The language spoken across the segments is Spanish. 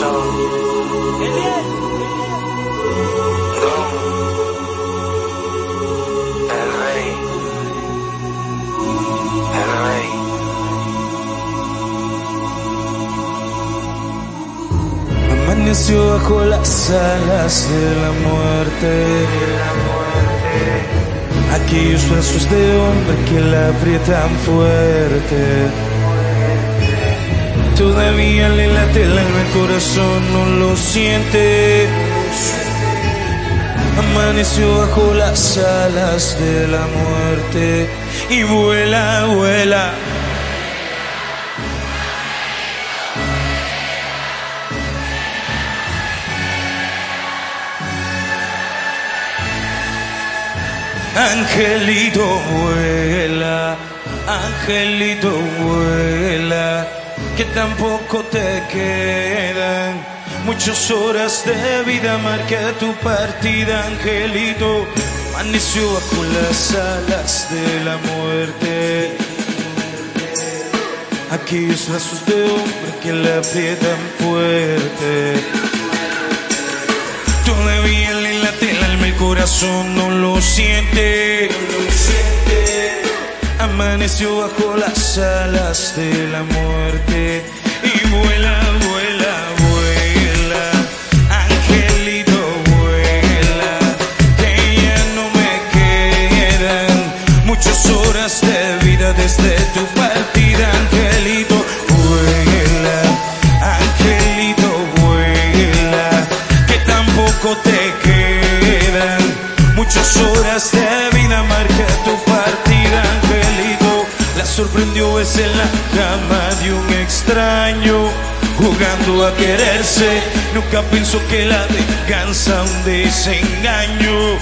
Amaneció bajo las alas de la muerte, aquellos brazos de hombre que la aprietan fuerte. Todavía le late el alma, el corazón no lo siente. Amaneció bajo las alas de la muerte y vuela, vuela. Angelito vuela, angelito vuela, que tampoco te quedan muchas horas de vida, marca tu partida, angelito. Amaneció bajo las alas de la muerte, aquellos brazos de hombre que la aprietan fuerte. Todavía le late el alma, el corazón no lo siente. Amaneció bajo las alas de la muerte y vuela, vuela, vuela. Angelito vuela, que ya no me quedan muchas horas de vida desde tu partida, angelito vuela, angelito vuela, que tampoco te quedan muchas horas de vida, marca tu partida, angelito. La sorprendió es en la cama de un extraño, jugando a quererse. Nunca pensó que la venganza un desengaño.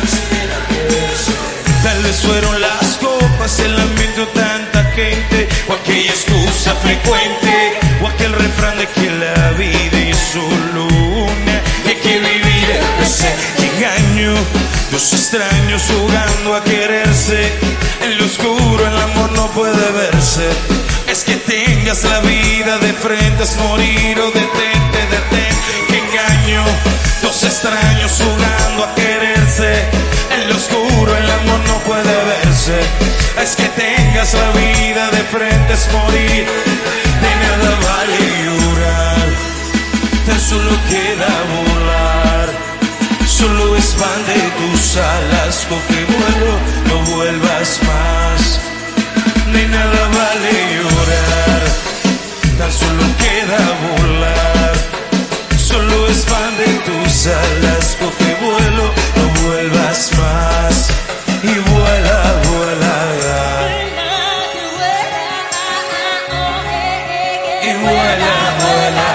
Tal vez fueron las copas, el ambiente o tanta gente, o aquella excusa frecuente, o aquel refrán de que la vida es solo una y hay que vivir ese engaño. Dos extraños jugando a quererse, en lo oscuro el amor no puede verse. Es que tengas la vida de frente, es morir o detente, detente. ¡Qué engaño! Dos extraños jugando a quererse, en lo oscuro el amor no puede verse. Es que tengas la vida de frente, es morir. De nada vale llorar, tan solo queda volar. Solo expande tus alas, coge vuelo, no vuelvas más. De nada vale llorar, tan solo queda volar. Solo expande tus alas, coge vuelo, no vuelvas más. Y vuela, vuela. Y vuela, vuela.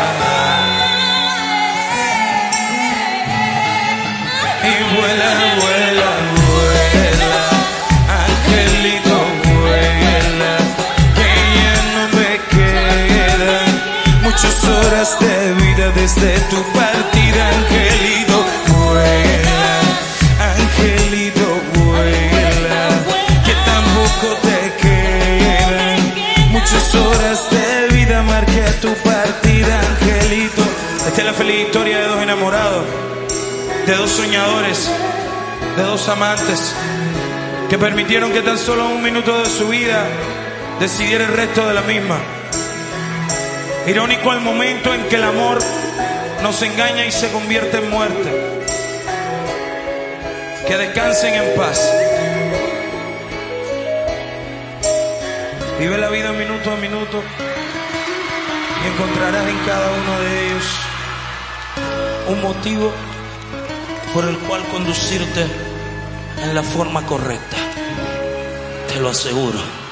Y vuela, vuela, vuela, angelito vuela, que ya no me quedan muchas horas de vida desde tu partida, angelito vuela, angelito vuela, que tampoco te quedan muchas horas de vida, marca tu partida, angelito. Esta es la feliz historia de dos enamorados, de dos soñadores, de dos amantes que permitieron que tan solo un minuto de su vida decidiera el resto de la misma. Irónico el momento en que el amor nos engaña y se convierte en muerte. Que descansen en paz. Vive la vida minuto a minuto y encontrarás en cada uno de ellos un motivo por el cual conducirte en la forma correcta. Te lo aseguro.